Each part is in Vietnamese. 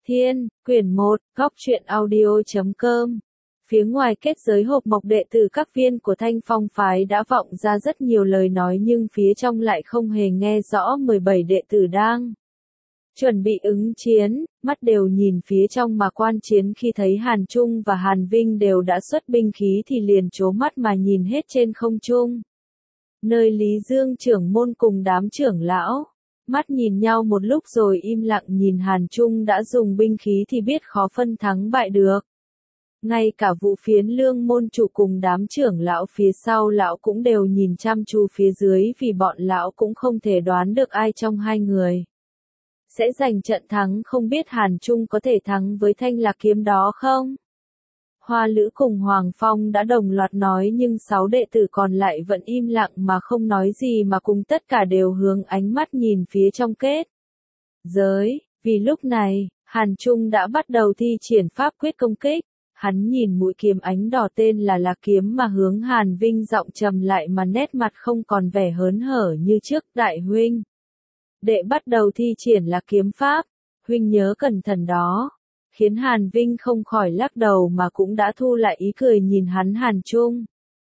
Thiên, quyển 1, góc truyện audio.com. Phía ngoài kết giới hộp mộc đệ tử các viên của Thanh Phong phái đã vọng ra rất nhiều lời nói nhưng phía trong lại không hề nghe rõ 17 đệ tử đang chuẩn bị ứng chiến, mắt đều nhìn phía trong mà quan chiến khi thấy Hàn Trung và Hàn Vinh đều đã xuất binh khí thì liền trố mắt mà nhìn hết trên không trung. Nơi Lý Dương trưởng môn cùng đám trưởng lão mắt nhìn nhau một lúc rồi im lặng nhìn Hàn Trung đã dùng binh khí thì biết khó phân thắng bại được. Ngay cả Vũ Phiến Lương môn chủ cùng đám trưởng lão phía sau lão cũng đều nhìn chăm chú phía dưới vì bọn lão cũng không thể đoán được ai trong hai người sẽ giành trận thắng, không biết Hàn Trung có thể thắng với thanh lạc kiếm đó không? Hoa Lữ cùng Hoàng Phong đã đồng loạt nói nhưng 6 đệ tử còn lại vẫn im lặng mà không nói gì mà cùng tất cả đều hướng ánh mắt nhìn phía trong kết giới, vì lúc này, Hàn Trung đã bắt đầu thi triển pháp quyết công kích. Hắn nhìn mũi kiếm ánh đỏ tên là Lạc Kiếm mà hướng Hàn Vinh giọng trầm lại mà nét mặt không còn vẻ hớn hở như trước. Đại huynh, đệ bắt đầu thi triển Lạc Kiếm pháp, huynh nhớ cẩn thận đó. Khiến Hàn Vinh không khỏi lắc đầu mà cũng đã thu lại ý cười nhìn hắn. Hàn Trung,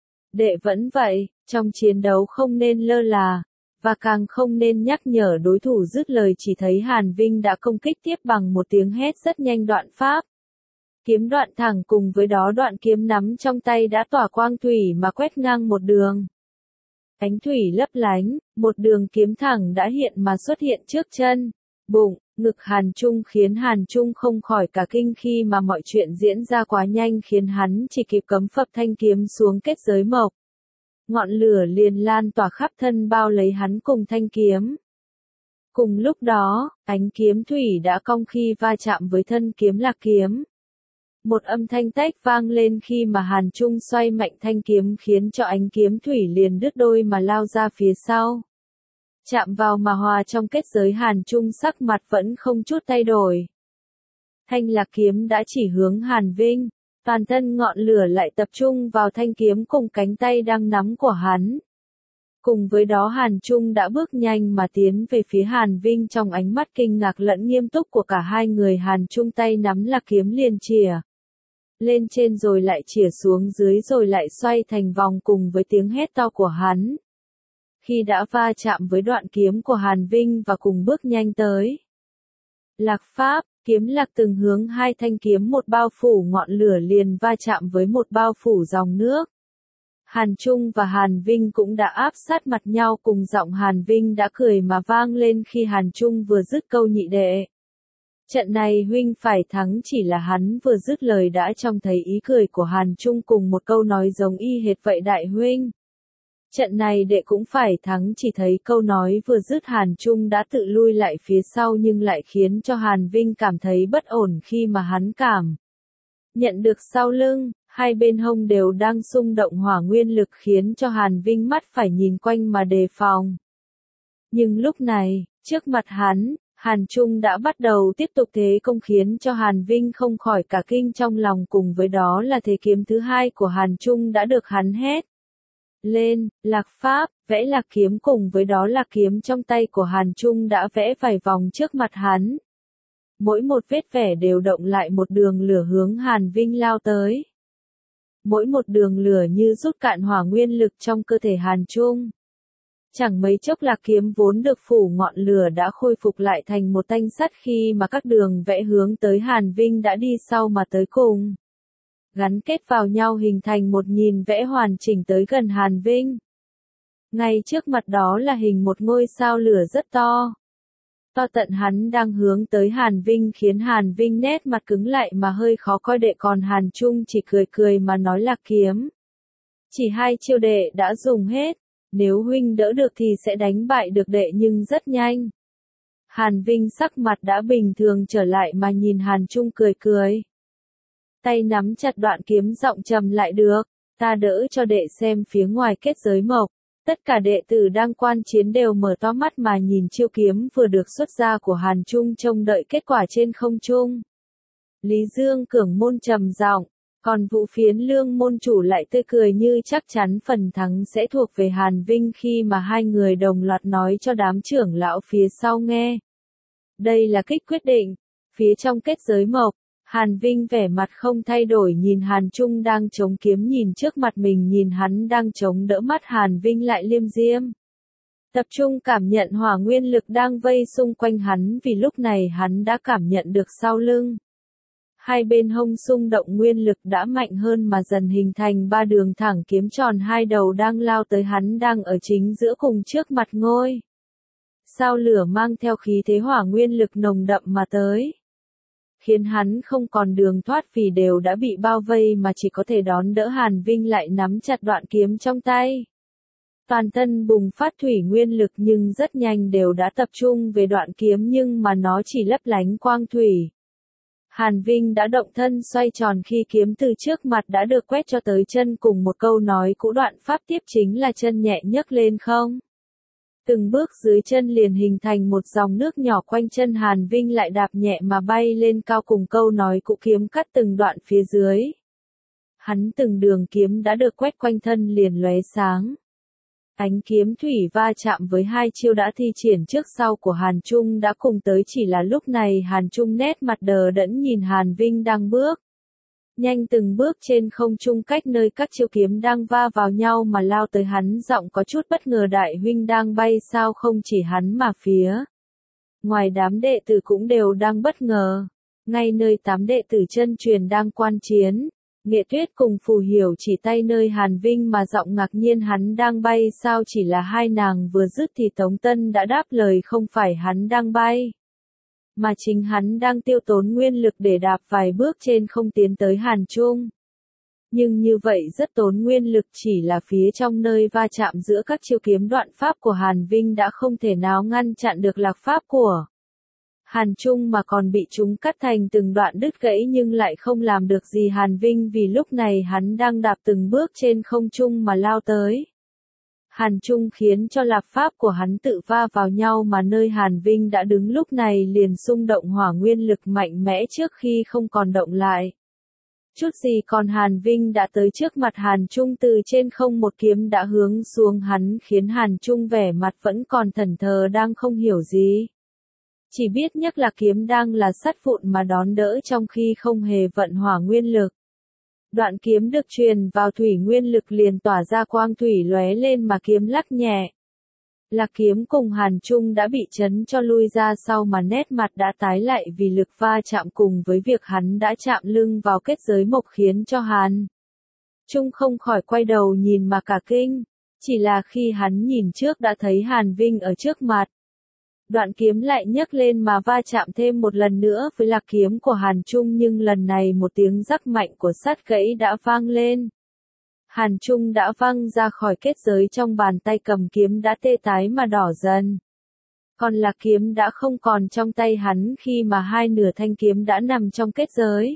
đệ vẫn vậy, trong chiến đấu không nên lơ là, và càng không nên nhắc nhở đối thủ. Dứt lời chỉ thấy Hàn Vinh đã công kích tiếp bằng một tiếng hét rất nhanh. Đoạn pháp kiếm đoạn thẳng cùng với đó đoạn kiếm nắm trong tay đã tỏa quang thủy mà quét ngang một đường. Ánh thủy lấp lánh, một đường kiếm thẳng đã hiện mà xuất hiện trước chân, bụng, ngực Hàn Trung khiến Hàn Trung không khỏi cả kinh khi mà mọi chuyện diễn ra quá nhanh khiến hắn chỉ kịp cấm phập thanh kiếm xuống kết giới mộc. Ngọn lửa liền lan tỏa khắp thân bao lấy hắn cùng thanh kiếm. Cùng lúc đó, ánh kiếm thủy đã cong khi va chạm với thân kiếm Lạc Kiếm. Một âm thanh tách vang lên khi mà Hàn Trung xoay mạnh thanh kiếm khiến cho ánh kiếm thủy liền đứt đôi mà lao ra phía sau. Chạm vào mà hòa trong kết giới. Hàn Trung sắc mặt vẫn không chút thay đổi. Thanh Lạc Kiếm đã chỉ hướng Hàn Vinh, toàn thân ngọn lửa lại tập trung vào thanh kiếm cùng cánh tay đang nắm của hắn. Cùng với đó Hàn Trung đã bước nhanh mà tiến về phía Hàn Vinh trong ánh mắt kinh ngạc lẫn nghiêm túc của cả hai người. Hàn Trung tay nắm Lạc Kiếm liền chìa lên trên rồi lại chìa xuống dưới rồi lại xoay thành vòng cùng với tiếng hét to của hắn. Khi đã va chạm với đoạn kiếm của Hàn Vinh và cùng bước nhanh tới Lạc Pháp, kiếm lạc từng hướng hai thanh kiếm một bao phủ ngọn lửa liền va chạm với một bao phủ dòng nước. Hàn Trung và Hàn Vinh cũng đã áp sát mặt nhau cùng giọng Hàn Vinh đã cười mà vang lên khi Hàn Trung vừa dứt câu nhị đệ. Trận này huynh phải thắng. Chỉ là hắn vừa dứt lời đã trông thấy ý cười của Hàn Trung cùng một câu nói giống y hệt vậy. Đại huynh, trận này đệ cũng phải thắng. Chỉ thấy câu nói vừa dứt Hàn Trung đã tự lui lại phía sau nhưng lại khiến cho Hàn Vinh cảm thấy bất ổn khi mà hắn cảm nhận được sau lưng, hai bên hông đều đang xung động hỏa nguyên lực khiến cho Hàn Vinh mắt phải nhìn quanh mà đề phòng. Nhưng lúc này, trước mặt hắn, Hàn Trung đã bắt đầu tiếp tục thế công khiến cho Hàn Vinh không khỏi cả kinh trong lòng. Cùng với đó là thế kiếm thứ hai của Hàn Trung đã được hắn hét lên, Lạc Pháp, vẽ Lạc Kiếm. Cùng với đó Lạc Kiếm trong tay của Hàn Trung đã vẽ vài vòng trước mặt hắn. Mỗi một vết vẽ đều động lại một đường lửa hướng Hàn Vinh lao tới. Mỗi một đường lửa như rút cạn hỏa nguyên lực trong cơ thể Hàn Trung. Chẳng mấy chốc Lạc Kiếm vốn được phủ ngọn lửa đã khôi phục lại thành một thanh sắt khi mà các đường vẽ hướng tới Hàn Vinh đã đi sau mà tới cùng gắn kết vào nhau hình thành một nhìn vẽ hoàn chỉnh tới gần Hàn Vinh. Ngay trước mặt đó là hình một ngôi sao lửa rất to tận hắn đang hướng tới Hàn Vinh khiến Hàn Vinh nét mặt cứng lại mà hơi khó coi. Đệ còn Hàn Trung chỉ cười cười mà nói Lạc Kiếm, chỉ 2 chiêu đệ đã dùng hết, nếu huynh đỡ được thì sẽ đánh bại được đệ nhưng rất nhanh. Hàn Vinh sắc mặt đã bình thường trở lại mà nhìn Hàn Trung cười cười. Tay nắm chặt đoạn kiếm giọng trầm lại được, ta đỡ cho đệ xem. Phía ngoài kết giới mộc, tất cả đệ tử đang quan chiến đều mở to mắt mà nhìn chiêu kiếm vừa được xuất ra của Hàn Trung trông đợi kết quả trên không trung. Lý Dương Cường môn trầm giọng, còn Vũ Phiến Lương môn chủ lại tươi cười như chắc chắn phần thắng sẽ thuộc về Hàn Vinh khi mà hai người đồng loạt nói cho đám trưởng lão phía sau nghe. Đây là kích quyết định. Phía trong kết giới mộc, Hàn Vinh vẻ mặt không thay đổi nhìn Hàn Trung đang chống kiếm nhìn trước mặt mình nhìn hắn đang chống đỡ mắt Hàn Vinh lại liêm diêm. Tập trung cảm nhận hỏa nguyên lực đang vây xung quanh hắn vì lúc này hắn đã cảm nhận được sau lưng. Hai bên hông xung động nguyên lực đã mạnh hơn mà dần hình thành ba đường thẳng kiếm tròn hai đầu đang lao tới hắn đang ở chính giữa cùng trước mặt ngôi. Sao lửa mang theo khí thế hỏa nguyên lực nồng đậm mà tới. Khiến hắn không còn đường thoát vì đều đã bị bao vây mà chỉ có thể đón đỡ Hàn Vinh lại nắm chặt đoạn kiếm trong tay. Toàn thân bùng phát thủy nguyên lực nhưng rất nhanh đều đã tập trung về đoạn kiếm nhưng mà nó chỉ lấp lánh quang thủy. Hàn Vinh đã động thân xoay tròn khi kiếm từ trước mặt đã được quét cho tới chân cùng một câu nói cũ đoạn pháp tiếp chính là chân nhẹ nhấc lên không. Từng bước dưới chân liền hình thành một dòng nước nhỏ quanh chân Hàn Vinh lại đạp nhẹ mà bay lên cao cùng câu nói cũ kiếm cắt từng đoạn phía dưới. Hắn từng đường kiếm đã được quét quanh thân liền lóe sáng. Ánh kiếm thủy va chạm với hai chiêu đã thi triển trước sau của Hàn Trung đã cùng tới chỉ là lúc này Hàn Trung nét mặt đờ đẫn nhìn Hàn Vinh đang bước. Nhanh từng bước trên không trung cách nơi các chiêu kiếm đang va vào nhau mà lao tới hắn giọng có chút bất ngờ đại huynh đang bay sao không chỉ hắn mà phía. Ngoài đám đệ tử cũng đều đang bất ngờ. Ngay nơi 8 đệ tử chân truyền đang quan chiến. Nghệ Tuyết cùng Phù Hiểu chỉ tay nơi Hàn Vinh mà giọng ngạc nhiên hắn đang bay sao chỉ là hai nàng vừa dứt thì Tống Tân đã đáp lời không phải hắn đang bay. Mà chính hắn đang tiêu tốn nguyên lực để đạp vài bước trên không tiến tới Hàn Trung. Nhưng như vậy rất tốn nguyên lực chỉ là phía trong nơi va chạm giữa các chiêu kiếm đoạn pháp của Hàn Vinh đã không thể nào ngăn chặn được lạc pháp của Hàn Trung mà còn bị chúng cắt thành từng đoạn đứt gãy nhưng lại không làm được gì Hàn Vinh vì lúc này hắn đang đạp từng bước trên không trung mà lao tới. Hàn Trung khiến cho lạc pháp của hắn tự va vào nhau mà nơi Hàn Vinh đã đứng lúc này liền xung động hỏa nguyên lực mạnh mẽ trước khi không còn động lại. Chút gì còn Hàn Vinh đã tới trước mặt Hàn Trung từ trên không một kiếm đã hướng xuống hắn khiến Hàn Trung vẻ mặt vẫn còn thẫn thờ đang không hiểu gì. Chỉ biết nhắc là kiếm đang là sắt vụn mà đón đỡ trong khi không hề vận hỏa nguyên lực. Đoạn kiếm được truyền vào thủy nguyên lực liền tỏa ra quang thủy lóe lên mà kiếm lắc nhẹ. Lạc kiếm cùng Hàn Trung đã bị chấn cho lui ra sau mà nét mặt đã tái lại vì lực va chạm cùng với việc hắn đã chạm lưng vào kết giới mộc khiến cho Hàn Trung không khỏi quay đầu nhìn mà cả kinh. Chỉ là khi hắn nhìn trước đã thấy Hàn Vinh ở trước mặt. Đoạn kiếm lại nhấc lên mà va chạm thêm một lần nữa với lạc kiếm của Hàn Trung nhưng lần này một tiếng rắc mạnh của sắt gãy đã vang lên. Hàn Trung đã văng ra khỏi kết giới trong bàn tay cầm kiếm đã tê tái mà đỏ dần. Còn lạc kiếm đã không còn trong tay hắn khi mà hai nửa thanh kiếm đã nằm trong kết giới.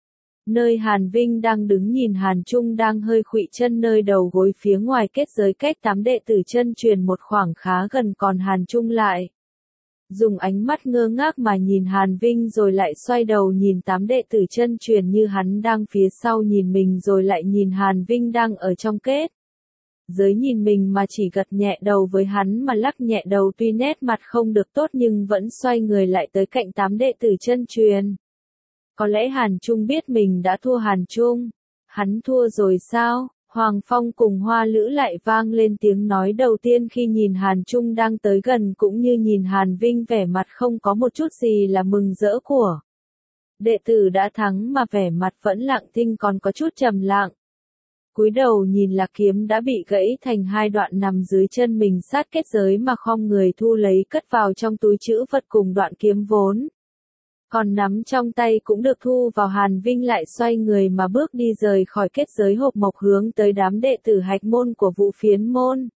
Nơi Hàn Vinh đang đứng nhìn Hàn Trung đang hơi khuỵu chân nơi đầu gối phía ngoài kết giới cách 8 đệ tử chân truyền một khoảng khá gần còn Hàn Trung lại. Dùng ánh mắt ngơ ngác mà nhìn Hàn Vinh rồi lại xoay đầu nhìn 8 đệ tử chân truyền như hắn đang phía sau nhìn mình rồi lại nhìn Hàn Vinh đang ở trong kết giới nhìn mình mà chỉ gật nhẹ đầu với hắn mà lắc nhẹ đầu tuy nét mặt không được tốt nhưng vẫn xoay người lại tới cạnh 8 đệ tử chân truyền. Có lẽ Hàn Trung biết mình đã thua Hàn Trung. Hắn thua rồi sao? Hoàng Phong cùng Hoa Lữ lại vang lên tiếng nói đầu tiên khi nhìn Hàn Trung đang tới gần cũng như nhìn Hàn Vinh vẻ mặt không có một chút gì là mừng rỡ của đệ tử đã thắng mà vẻ mặt vẫn lặng thinh còn có chút trầm lặng. Cúi đầu nhìn lạc kiếm đã bị gãy thành hai đoạn nằm dưới chân mình sát kết giới mà khom người thu lấy cất vào trong túi trữ vật cùng đoạn kiếm vốn. Còn nắm trong tay cũng được thu vào Hàn Vinh lại xoay người mà bước đi rời khỏi kết giới hộp mộc hướng tới đám đệ tử hạch môn của Vũ Phiến môn.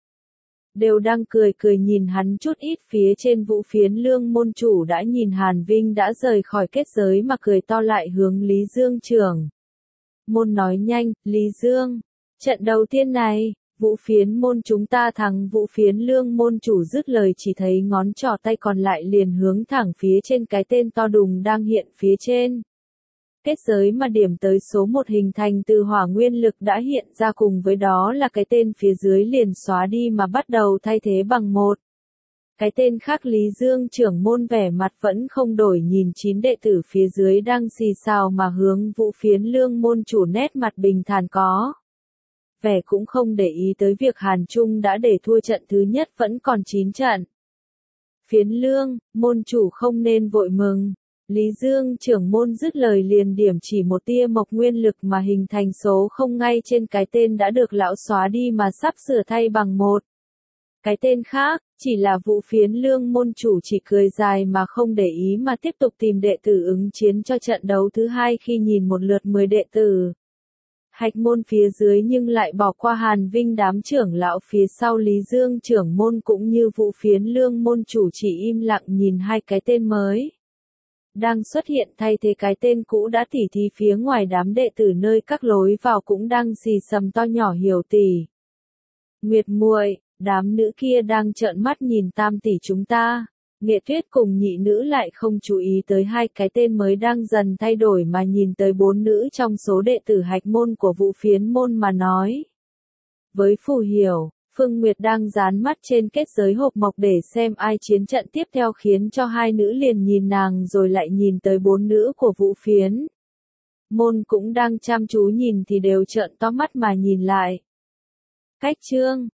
Đều đang cười cười nhìn hắn chút ít phía trên Vũ Phiến lương môn chủ đã nhìn Hàn Vinh đã rời khỏi kết giới mà cười to lại hướng Lý Dương trưởng. Môn nói nhanh, Lý Dương, trận đầu tiên này, Vũ Phiến môn chúng ta thắng Vũ Phiến lương môn chủ dứt lời chỉ thấy ngón trỏ tay còn lại liền hướng thẳng phía trên cái tên to đùng đang hiện phía trên. Kết giới mà điểm tới số 1 hình thành từ hỏa nguyên lực đã hiện ra cùng với đó là cái tên phía dưới liền xóa đi mà bắt đầu thay thế bằng một Cái tên khác Lý Dương trưởng môn vẻ mặt vẫn không đổi nhìn 9 đệ tử phía dưới đang xì xào mà hướng Vũ Phiến Lương môn chủ nét mặt bình thản có vẻ cũng không để ý tới việc Hàn Trung đã để thua trận thứ nhất vẫn còn 9 trận. Phiến Lương, môn chủ không nên vội mừng. Lý Dương trưởng môn dứt lời liền điểm chỉ một tia mộc nguyên lực mà hình thành số không ngay trên cái tên đã được lão xóa đi mà sắp sửa thay bằng một. Cái tên khác, chỉ là Vũ Phiến Lương môn chủ chỉ cười dài mà không để ý mà tiếp tục tìm đệ tử ứng chiến cho trận đấu thứ hai khi nhìn một lượt 10 đệ tử. Hạch môn phía dưới nhưng lại bỏ qua Hàn Vinh đám trưởng lão phía sau Lý Dương trưởng môn cũng như Vũ Phiến Lương môn chủ chỉ im lặng nhìn hai cái tên mới đang xuất hiện thay thế cái tên cũ đã tỉ thí phía ngoài đám đệ tử nơi các lối vào cũng đang xì xầm to nhỏ hiểu tỷ. Nguyệt muội, đám nữ kia đang trợn mắt nhìn Tam tỷ chúng ta. Nghệ Tuyết cùng nhị nữ lại không chú ý tới hai cái tên mới đang dần thay đổi mà nhìn tới 4 nữ trong số đệ tử hạch môn của Vũ Phiến môn mà nói. Với Phù Hiểu, Phương Nguyệt đang dán mắt trên kết giới hộp mộc để xem ai chiến trận tiếp theo khiến cho hai nữ liền nhìn nàng rồi lại nhìn tới 4 nữ của Vũ Phiến môn cũng đang chăm chú nhìn thì đều trợn to mắt mà nhìn lại. Cách chương